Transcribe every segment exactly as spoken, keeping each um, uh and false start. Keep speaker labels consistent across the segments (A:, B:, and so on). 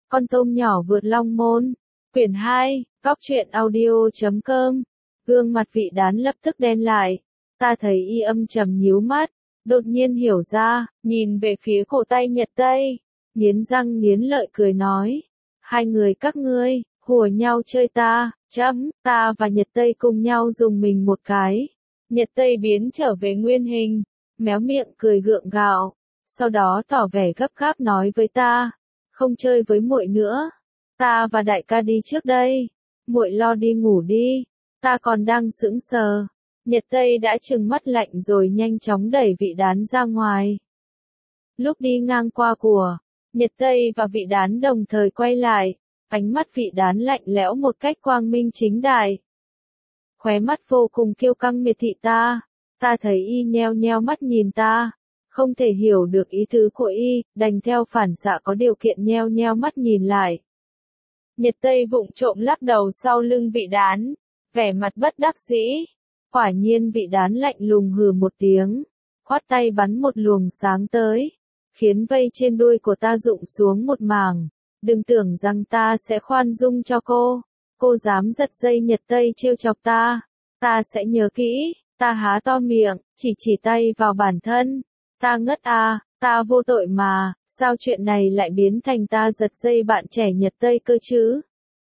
A: Con tôm nhỏ vượt long môn. Quyển hai, góc truyện audio chấm com. Gương mặt vị đán lập tức đen lại. Ta thấy y âm trầm nhíu mắt, đột nhiên hiểu ra, nhìn về phía cổ tay Nhật Tây, nghiến răng nghiến lợi cười nói. Hai người các ngươi, hùa nhau chơi ta, chấm, ta và Nhật Tây cùng nhau dùng mình một cái. Nhật Tây biến trở về nguyên hình, méo miệng cười gượng gạo, sau đó tỏ vẻ gấp gáp nói với ta, không chơi với muội nữa, ta và đại ca đi trước đây, muội lo đi ngủ đi, ta còn đang sững sờ. Nhật Tây đã trừng mắt lạnh rồi nhanh chóng đẩy vị đán ra ngoài. Lúc đi ngang qua của, Nhật Tây và vị đán đồng thời quay lại, ánh mắt vị đán lạnh lẽo một cách quang minh chính đại. Khóe mắt vô cùng kiêu căng miệt thị ta, ta thấy y nheo nheo mắt nhìn ta, không thể hiểu được ý tứ của y, đành theo phản xạ có điều kiện nheo nheo mắt nhìn lại. Nhật Tây vụng trộm lắc đầu sau lưng vị đán, vẻ mặt bất đắc dĩ. Quả nhiên vị đán lạnh lùng hừ một tiếng, khoát tay bắn một luồng sáng tới, khiến vây trên đuôi của ta rụng xuống một mảng. Đừng tưởng rằng ta sẽ khoan dung cho cô, cô dám giật dây Nhật Tây trêu chọc ta, ta sẽ nhớ kỹ. Ta há to miệng, chỉ chỉ tay vào bản thân, ta ngất à, ta vô tội mà, sao chuyện này lại biến thành ta giật dây bạn trẻ Nhật Tây cơ chứ?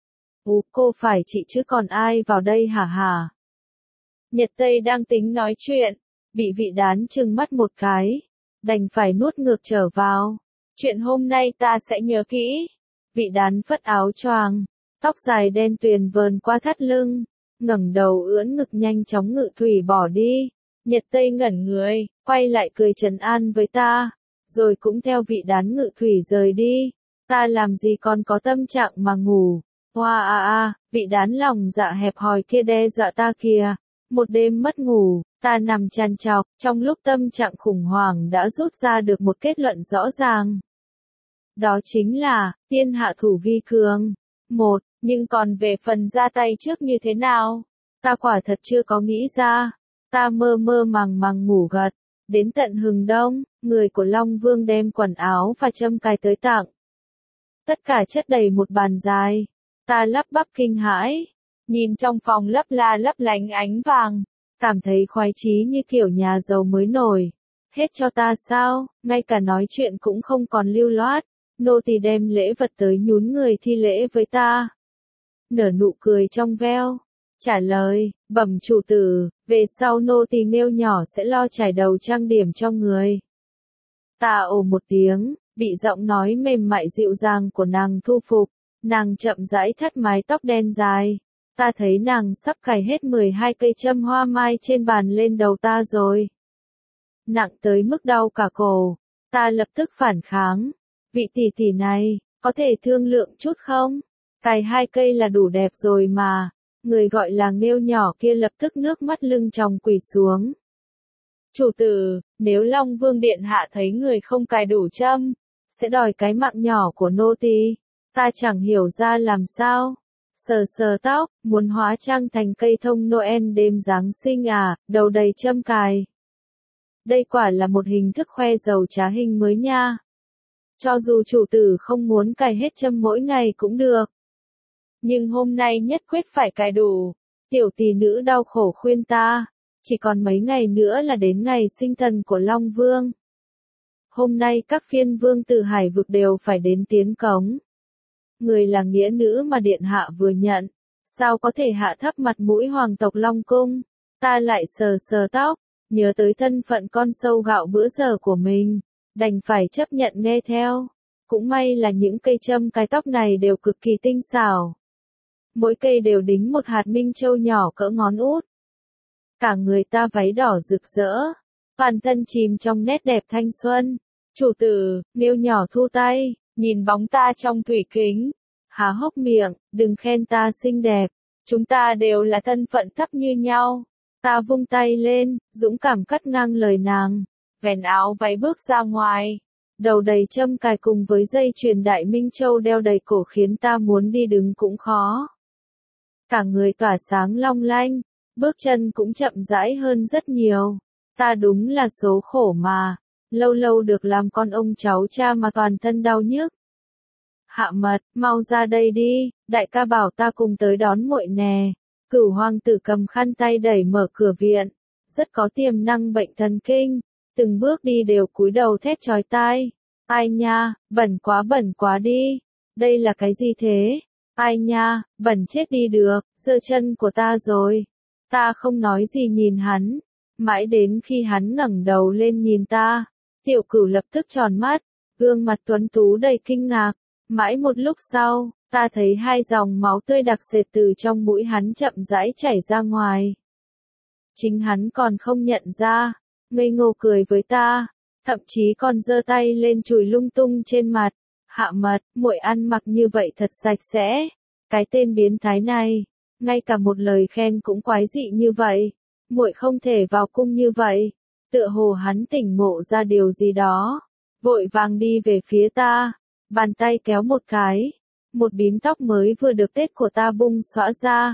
A: Ú, cô phải chị chứ còn ai vào đây hả hả? Nhật Tây đang tính nói chuyện, bị vị đán trừng mắt một cái, đành phải nuốt ngược trở vào. Chuyện hôm nay ta sẽ nhớ kỹ. Vị đán phất áo choàng, tóc dài đen tuyền vờn qua thắt lưng, ngẩng đầu ưỡn ngực nhanh chóng ngự thủy bỏ đi. Nhật Tây ngẩn người, quay lại cười trấn an với ta, rồi cũng theo vị đán ngự thủy rời đi. Ta làm gì còn có tâm trạng mà ngủ. Hoa a a, vị đán lòng dạ hẹp hòi kia đe dọa ta kìa. Một đêm mất ngủ, ta nằm trằn trọc, trong lúc tâm trạng khủng hoảng đã rút ra được một kết luận rõ ràng. Đó chính là, tiên hạ thủ vi cường. Một, nhưng còn về phần ra tay trước như thế nào? Ta quả thật chưa có nghĩ ra. Ta mơ mơ màng màng ngủ gật. Đến tận hừng đông, người của Long Vương đem quần áo và châm cài tới tặng. Tất cả chất đầy một bàn dài. Ta lắp bắp kinh hãi. Nhìn trong phòng lấp la lấp lánh ánh vàng, cảm thấy khoái chí như kiểu nhà giàu mới nổi. Hết cho ta sao, ngay cả nói chuyện cũng không còn lưu loát, nô tỳ đem lễ vật tới nhún người thi lễ với ta. Nở nụ cười trong veo, trả lời, bẩm chủ tử, về sau nô tỳ nêu nhỏ sẽ lo trải đầu trang điểm cho người. Ta ồ một tiếng, bị giọng nói mềm mại dịu dàng của nàng thu phục, nàng chậm rãi thắt mái tóc đen dài. Ta thấy nàng sắp cài hết mười hai cây châm hoa mai trên bàn lên đầu ta rồi. Nặng tới mức đau cả cổ. Ta lập tức phản kháng. Vị tỷ tỷ này, có thể thương lượng chút không? Cài hai cây là đủ đẹp rồi mà. Người gọi là nghêu nhỏ kia lập tức nước mắt lưng tròng quỳ xuống. Chủ tử, nếu Long Vương Điện Hạ thấy người không cài đủ châm, sẽ đòi cái mạng nhỏ của nô tỳ. Ta chẳng hiểu ra làm sao. Sờ sờ tóc, muốn hóa trang thành cây thông Noel đêm Giáng sinh à, đầu đầy châm cài. Đây quả là một hình thức khoe giàu trá hình mới nha. Cho dù chủ tử không muốn cài hết châm mỗi ngày cũng được. Nhưng hôm nay nhất quyết phải cài đủ. Tiểu tỷ nữ đau khổ khuyên ta, chỉ còn mấy ngày nữa là đến ngày sinh thần của Long Vương. Hôm nay các phiên vương từ hải vực đều phải đến tiến cống. Người là nghĩa nữ mà điện hạ vừa nhận, sao có thể hạ thấp mặt mũi hoàng tộc Long Cung? Ta lại sờ sờ tóc, nhớ tới thân phận con sâu gạo bữa giờ của mình, đành phải chấp nhận nghe theo. Cũng may là những cây châm cài tóc này đều cực kỳ tinh xảo. Mỗi cây đều đính một hạt minh châu nhỏ cỡ ngón út. Cả người ta váy đỏ rực rỡ, toàn thân chìm trong nét đẹp thanh xuân. Chủ tử, nghêu nhỏ thu tay. Nhìn bóng ta trong thủy kính, há hốc miệng, đừng khen ta xinh đẹp, chúng ta đều là thân phận thấp như nhau. Ta vung tay lên, dũng cảm cắt ngang lời nàng, vén áo váy bước ra ngoài, đầu đầy châm cài cùng với dây chuyền đại minh châu đeo đầy cổ khiến ta muốn đi đứng cũng khó. Cả người tỏa sáng long lanh, bước chân cũng chậm rãi hơn rất nhiều. Ta đúng là số khổ mà. Lâu lâu được làm con ông cháu cha mà toàn thân đau nhức. Hạ Mật, mau ra đây đi, đại ca bảo ta cùng tới đón muội nè. Cửu hoàng tử cầm khăn tay đẩy mở cửa viện, rất có tiềm năng bệnh thần kinh, từng bước đi đều cúi đầu thét chói tai. Ai nha, bẩn quá bẩn quá đi, đây là cái gì thế? Ai nha, bẩn chết đi được, giơ chân của ta rồi. Ta không nói gì nhìn hắn, mãi đến khi hắn ngẩng đầu lên nhìn ta, Tiểu Cửu lập tức tròn mắt, gương mặt tuấn tú đầy kinh ngạc. Mãi một lúc sau, ta thấy hai dòng máu tươi đặc sệt từ trong mũi hắn chậm rãi chảy ra ngoài. Chính hắn còn không nhận ra, ngây ngô cười với ta, thậm chí còn giơ tay lên chùi lung tung trên mặt. Hạ Mật, muội ăn mặc như vậy thật sạch sẽ. Cái tên biến thái này, ngay cả một lời khen cũng quái dị như vậy. Muội không thể vào cung như vậy. Tựa hồ hắn tỉnh ngộ ra điều gì đó, vội vàng đi về phía ta, bàn tay kéo một cái, một bím tóc mới vừa được tết của ta bung xõa ra.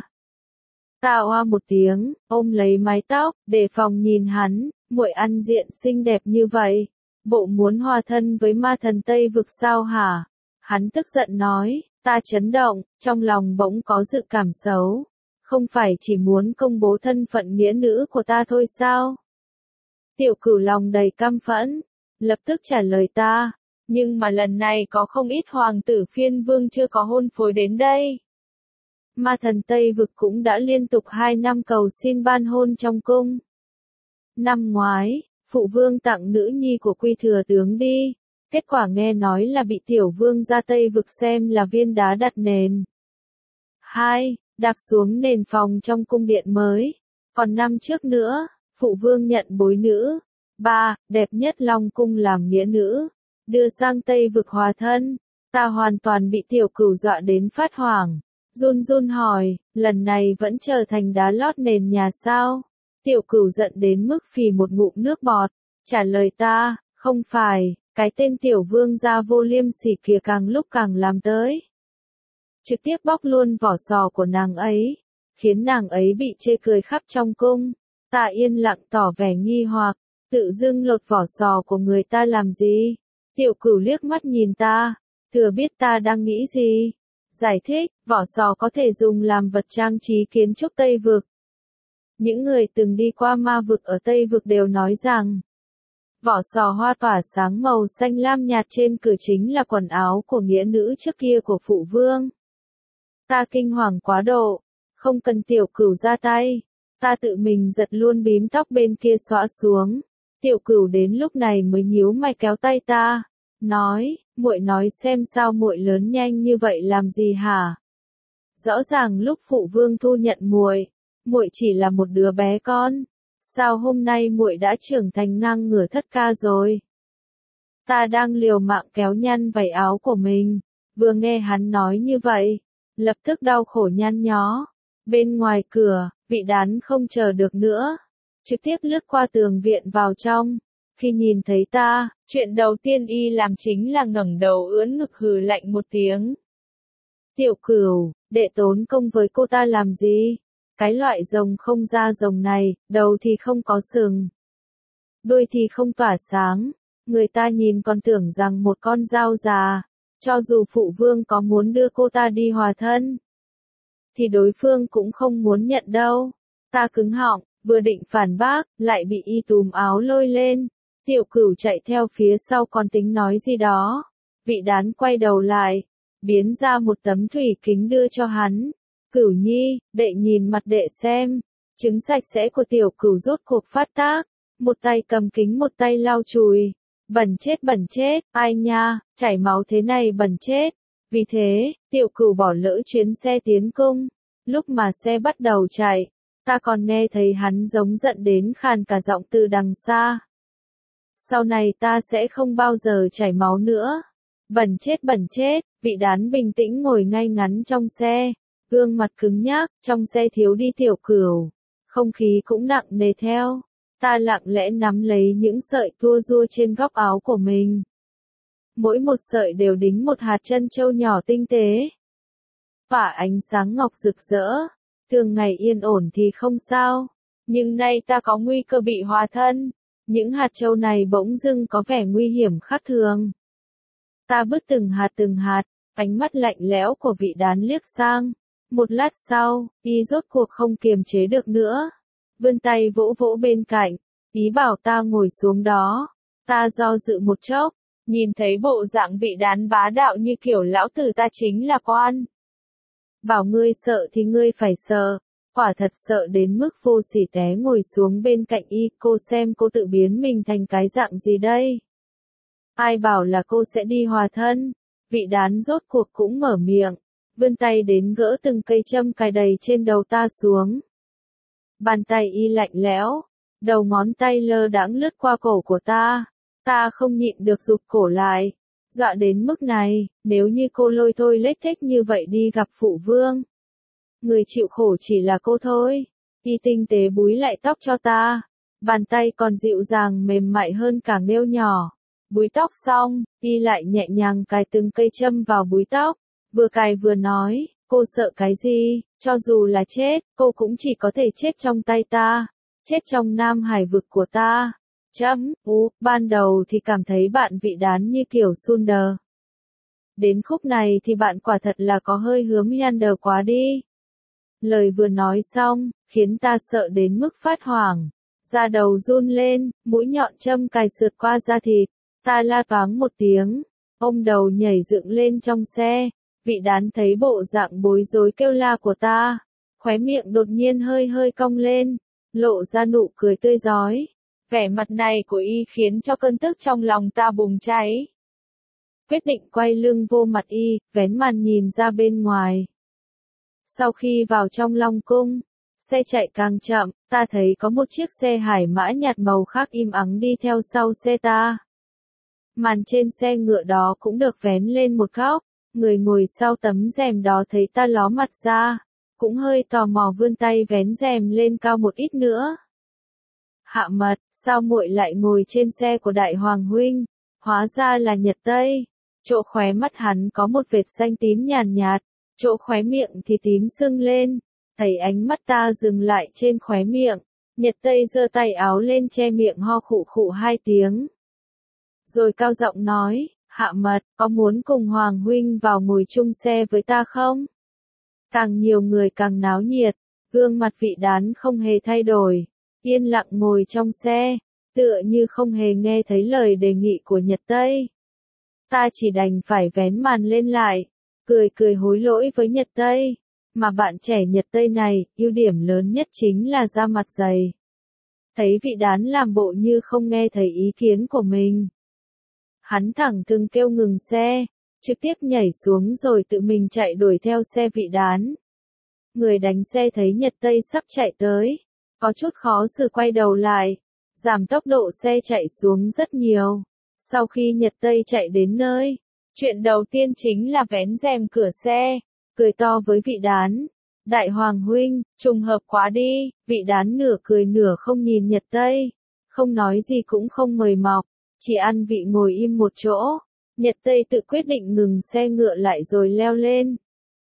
A: Ta oa một tiếng, ôm lấy mái tóc, đề phòng nhìn hắn, muội ăn diện xinh đẹp như vậy, bộ muốn hòa thân với ma thần Tây vực sao hả? Hắn tức giận nói, ta chấn động, trong lòng bỗng có dự cảm xấu, không phải chỉ muốn công bố thân phận nghĩa nữ của ta thôi sao? Tiểu Cửu lòng đầy căm phẫn, lập tức trả lời ta, nhưng mà lần này có không ít hoàng tử phiên vương chưa có hôn phối đến đây. Ma thần Tây vực cũng đã liên tục hai năm cầu xin ban hôn trong cung. Năm ngoái, phụ vương tặng nữ nhi của Quy thừa tướng đi, kết quả nghe nói là bị tiểu vương ra Tây vực xem là viên đá đặt nền. Hai, đạp xuống nền phòng trong cung điện mới. Còn năm trước nữa, phụ vương nhận bối nữ. Ba, đẹp nhất Long cung làm nghĩa nữ, đưa sang Tây vực hòa thân. Ta hoàn toàn bị Tiểu Cửu dọa đến phát hoảng, run run hỏi, lần này vẫn trở thành đá lót nền nhà sao? Tiểu Cửu giận đến mức phì một ngụm nước bọt, trả lời ta, không phải, cái tên tiểu vương gia vô liêm sỉ kia càng lúc càng làm tới. Trực tiếp bóc luôn vỏ sò của nàng ấy, khiến nàng ấy bị chê cười khắp trong cung. Ta yên lặng tỏ vẻ nghi hoặc, tự dưng lột vỏ sò của người ta làm gì? Tiểu Cửu liếc mắt nhìn ta, thừa biết ta đang nghĩ gì. Giải thích, vỏ sò có thể dùng làm vật trang trí kiến trúc Tây vực. Những người từng đi qua ma vực ở Tây vực đều nói rằng, vỏ sò hoa tỏa sáng màu xanh lam nhạt trên cửa chính là quần áo của nghĩa nữ trước kia của phụ vương. Ta kinh hoàng quá độ, không cần Tiểu Cửu ra tay, ta tự mình giật luôn bím tóc bên kia xõa xuống. Tiểu Cửu đến lúc này mới nhíu mày kéo tay ta, nói, muội nói xem sao muội lớn nhanh như vậy làm gì hả? Rõ ràng lúc phụ vương thu nhận muội, muội chỉ là một đứa bé con, sao hôm nay muội đã trưởng thành ngang ngửa thất ca rồi? Ta đang liều mạng kéo nhăn vảy áo của mình, vừa nghe hắn nói như vậy, lập tức đau khổ nhăn nhó. Bên ngoài cửa, Vị Đán không chờ được nữa, trực tiếp lướt qua tường viện vào trong. Khi nhìn thấy ta, chuyện đầu tiên y làm chính là ngẩng đầu ưỡn ngực hừ lạnh một tiếng. Tiểu Cửu, đệ tốn công với cô ta làm gì? Cái loại rồng không da rồng này, đầu thì không có sừng, đuôi thì không tỏa sáng, người ta nhìn còn tưởng rằng một con dao già. Cho dù phụ vương có muốn đưa cô ta đi hòa thân, thì đối phương cũng không muốn nhận đâu. Ta cứng họng, vừa định phản bác, lại bị y túm áo lôi lên. Tiểu Cửu chạy theo phía sau còn tính nói gì đó. Vị Đán quay đầu lại, biến ra một tấm thủy kính đưa cho hắn. Cửu nhi, đệ nhìn mặt đệ xem. Trứng sạch sẽ của Tiểu Cửu rốt cuộc phát tác. Một tay cầm kính một tay lau chùi. Bẩn chết bẩn chết, ai nha, chảy máu thế này bẩn chết. Vì thế, Tiểu Cửu bỏ lỡ chuyến xe tiến cung. Lúc mà xe bắt đầu chạy, ta còn nghe thấy hắn giống giận đến khàn cả giọng từ đằng xa. Sau này ta sẽ không bao giờ chảy máu nữa. Bẩn chết bẩn chết, Vị Đán bình tĩnh ngồi ngay ngắn trong xe, gương mặt cứng nhắc, trong xe thiếu đi Tiểu Cửu. Không khí cũng nặng nề theo. Ta lặng lẽ nắm lấy những sợi tua rua trên góc áo của mình. Mỗi một sợi đều đính một hạt trân châu nhỏ tinh tế. Tỏa ánh sáng ngọc rực rỡ. Thường ngày yên ổn thì không sao. Nhưng nay ta có nguy cơ bị hòa thân. Những hạt châu này bỗng dưng có vẻ nguy hiểm khác thường. Ta bứt từng hạt từng hạt, Ánh mắt lạnh lẽo của vị đán liếc sang. Một lát sau, y rốt cuộc không kiềm chế được nữa. Vươn tay vỗ vỗ bên cạnh, ý bảo ta ngồi xuống đó. Ta do dự một chốc, nhìn thấy bộ dạng vị đán bá đạo như kiểu lão tử ta chính là quan. Bảo ngươi sợ thì ngươi phải sợ, quả thật sợ đến mức vô sỉ té ngồi xuống bên cạnh y. Cô xem cô tự biến mình thành cái dạng gì đây? Ai bảo là cô sẽ đi hòa thân? Vị đán rốt cuộc cũng mở miệng, vươn tay đến gỡ từng cây châm cài đầy trên đầu ta xuống. Bàn tay y lạnh lẽo, đầu ngón tay lơ đãng lướt qua cổ của ta. Ta không nhịn được rụt cổ lại. Dọa đến mức này, nếu như cô lôi thôi lếch thếch như vậy đi gặp phụ vương, người chịu khổ chỉ là cô thôi. Y tinh tế búi lại tóc cho ta, bàn tay còn dịu dàng mềm mại hơn cả nghêu nhỏ. Búi tóc xong, y lại nhẹ nhàng cài từng cây châm vào búi tóc, vừa cài vừa nói, cô sợ cái gì, cho dù là chết, cô cũng chỉ có thể chết trong tay ta, chết trong Nam Hải vực của ta. Chấm, ú, ban đầu thì cảm thấy bạn vị đán như kiểu Sunder. Đến khúc này thì bạn quả thật là có hơi hướng Yander quá đi. Lời vừa nói xong, khiến ta sợ đến mức phát hoảng. Da đầu run lên, mũi nhọn châm cài sượt qua da thịt. Ta la toáng một tiếng, ôm đầu nhảy dựng lên trong xe. Vị đán thấy bộ dạng bối rối kêu la của ta, khóe miệng đột nhiên hơi hơi cong lên, lộ ra nụ cười tươi rói. Vẻ mặt này của y khiến cho cơn tức trong lòng ta bùng cháy. Quyết định quay lưng vô mặt y, vén màn nhìn ra bên ngoài. Sau khi vào trong Long Cung, xe chạy càng chậm, ta thấy có một chiếc xe hải mã nhạt màu khác im ắng đi theo sau xe ta. Màn trên xe ngựa đó cũng được vén lên một góc, người ngồi sau tấm rèm đó thấy ta ló mặt ra, cũng hơi tò mò vươn tay vén rèm lên cao một ít nữa. Hạ Mật, sao muội lại ngồi trên xe của đại hoàng huynh? Hóa ra là Nhật Tây. Chỗ khóe mắt hắn có một vệt xanh tím nhàn nhạt, chỗ khóe miệng thì tím sưng lên. Thấy ánh mắt ta dừng lại trên khóe miệng, Nhật Tây giơ tay áo lên che miệng ho khụ khụ hai tiếng. Rồi cao giọng nói, Hạ Mật, có muốn cùng Hoàng huynh vào ngồi chung xe với ta không? Càng nhiều người càng náo nhiệt, gương mặt vị đán không hề thay đổi, yên lặng ngồi trong xe, tựa như không hề nghe thấy lời đề nghị của Nhật Tây. Ta chỉ đành phải vén màn lên lại, cười cười hối lỗi với Nhật Tây, mà bạn trẻ Nhật Tây này, ưu điểm lớn nhất chính là da mặt dày. Thấy vị đán làm bộ như không nghe thấy ý kiến của mình, hắn thẳng thừng kêu ngừng xe, trực tiếp nhảy xuống rồi tự mình chạy đuổi theo xe vị đán. Người đánh xe thấy Nhật Tây sắp chạy tới, có chút khó xử quay đầu lại, giảm tốc độ xe chạy xuống rất nhiều. Sau khi Nhật Tây chạy đến nơi, chuyện đầu tiên chính là vén rèm cửa xe, cười to với vị đán. Đại hoàng huynh, trùng hợp quá đi. Vị đán nửa cười nửa không nhìn Nhật Tây, không nói gì cũng không mời mọc, chỉ ăn vị ngồi im một chỗ. Nhật Tây tự quyết định ngừng xe ngựa lại rồi leo lên.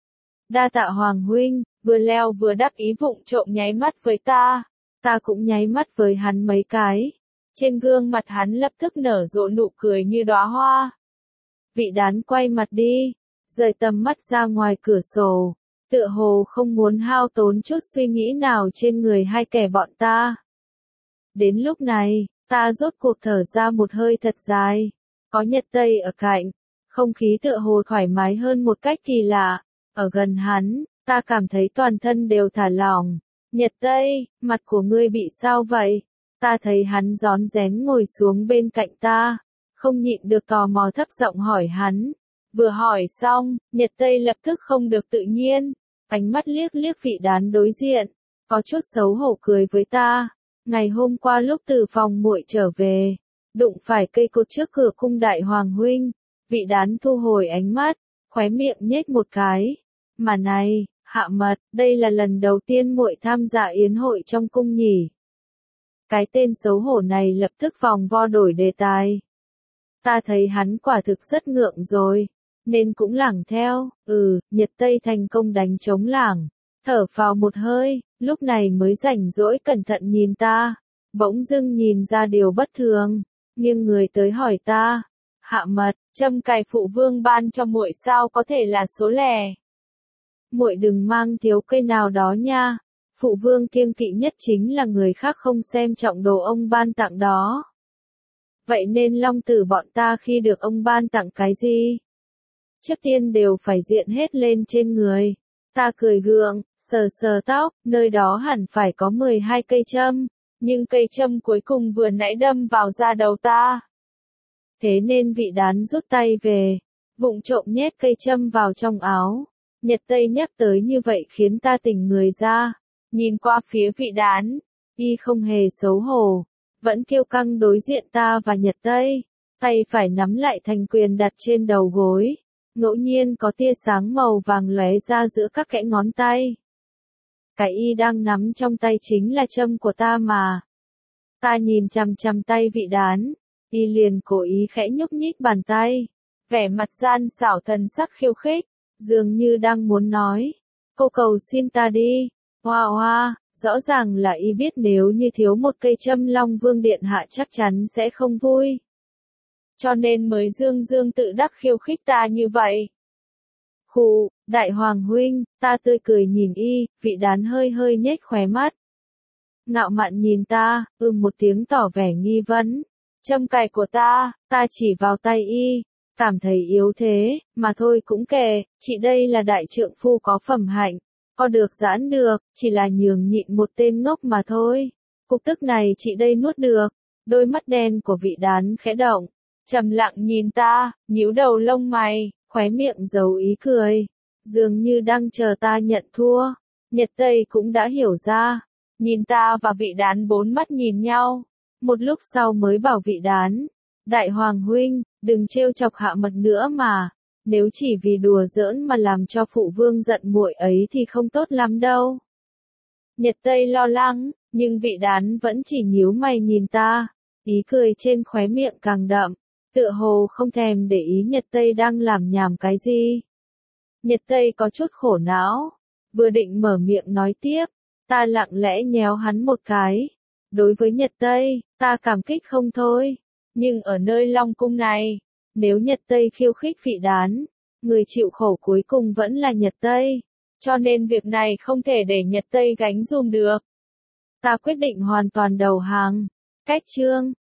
A: Đa tạ hoàng huynh, vừa leo vừa đắc ý vụng trộm nháy mắt với ta. Ta cũng nháy mắt với hắn mấy cái. Trên gương mặt hắn lập tức nở rộ nụ cười như đóa hoa. Vị đán quay mặt đi, rời tầm mắt ra ngoài cửa sổ, tựa hồ không muốn hao tốn chút suy nghĩ nào trên người hai kẻ bọn ta. Đến lúc này, ta rốt cuộc thở ra một hơi thật dài. Có Nhật Tây ở cạnh, không khí tựa hồ thoải mái hơn một cách kỳ lạ. Ở gần hắn, ta cảm thấy toàn thân đều thả lỏng. Nhật Tây, mặt của ngươi bị sao vậy? Ta thấy hắn rón rén ngồi xuống bên cạnh ta, không nhịn được tò mò thấp giọng hỏi hắn. Vừa hỏi xong, Nhật Tây lập tức không được tự nhiên, ánh mắt liếc liếc vị đán đối diện, có chút xấu hổ cười với ta. Ngày hôm qua lúc từ phòng muội trở về, đụng phải cây cột trước cửa cung đại hoàng huynh. Vị đán thu hồi ánh mắt, khóe miệng nhếch một cái. Mà này, Hạ Mật, đây là lần đầu tiên muội tham gia yến hội trong cung nhỉ? Cái tên xấu hổ này lập tức vòng vo đổi đề tài. Ta thấy hắn quả thực rất ngượng rồi, nên cũng lảng theo. Ừ, Nhật Tây thành công đánh trống lảng, thở phào một hơi, lúc này mới rảnh rỗi cẩn thận nhìn ta, bỗng dưng nhìn ra điều bất thường, nghiêng người tới hỏi ta. Hạ Mật, Châm cài phụ vương ban cho muội sao có thể là số lẻ. Muội đừng mang thiếu cây nào đó nha. Phụ vương kiêng kỵ nhất chính là người khác không xem trọng đồ ông ban tặng đó. Vậy nên long tử bọn ta khi được ông ban tặng cái gì? Trước tiên đều phải diện hết lên trên người. Ta cười gượng, sờ sờ tóc, nơi đó hẳn phải có mười hai cây châm. Nhưng cây châm cuối cùng vừa nãy đâm vào da đầu ta. Thế nên vị đán rút tay về, vụng trộm nhét cây châm vào trong áo. Nhật Tây nhắc tới như vậy khiến ta tỉnh người ra. Nhìn qua phía vị đán, y không hề xấu hổ, vẫn kiêu căng đối diện ta và Nhật Tây, tay phải nắm lại thành quyền đặt trên đầu gối, ngẫu nhiên có tia sáng màu vàng lóe ra giữa các kẽ ngón tay. Cái y đang nắm trong tay chính là châm của ta mà. Ta nhìn chằm chằm tay vị đán, y liền cố ý khẽ nhúc nhích bàn tay, vẻ mặt gian xảo thần sắc khiêu khích, dường như đang muốn nói, cô cầu xin ta đi. Hoa hoa, rõ ràng là y biết nếu như thiếu một cây châm Long Vương Điện Hạ chắc chắn sẽ không vui. Cho nên mới dương dương tự đắc khiêu khích ta như vậy. Khụ, đại hoàng huynh, ta tươi cười nhìn y, vị đán hơi hơi nhếch khóe mắt. Ngạo mạn nhìn ta, ưm một tiếng tỏ vẻ nghi vấn. Châm cài của ta, ta chỉ vào tay y, cảm thấy yếu thế, mà thôi cũng kệ, chị đây là đại trượng phu có phẩm hạnh. Có được giãn được, chỉ là nhường nhịn một tên ngốc mà thôi. Cục tức này chị đây nuốt được. Đôi mắt đen của vị đán khẽ động, trầm lặng nhìn ta, nhíu đầu lông mày, khóe miệng giấu ý cười, dường như đang chờ ta nhận thua. Nhật Tây cũng đã hiểu ra, nhìn ta và vị đán bốn mắt nhìn nhau, một lúc sau mới bảo vị đán, đại hoàng huynh, đừng trêu chọc hạ mật nữa mà. Nếu chỉ vì đùa giỡn mà làm cho phụ vương giận muội ấy thì không tốt lắm đâu. Nhật Tây lo lắng, nhưng vị đán vẫn chỉ nhíu mày nhìn ta, ý cười trên khóe miệng càng đậm, tựa hồ không thèm để ý Nhật Tây đang làm nhảm cái gì. Nhật Tây có chút khổ não, vừa định mở miệng nói tiếp, ta lặng lẽ nhéo hắn một cái. Đối với Nhật Tây, ta cảm kích không thôi, nhưng ở nơi Long Cung này, nếu Nhật Tây khiêu khích vị đán, người chịu khổ cuối cùng vẫn là Nhật Tây, cho nên việc này không thể để Nhật Tây gánh dùm được. Ta quyết định hoàn toàn đầu hàng. Cách chương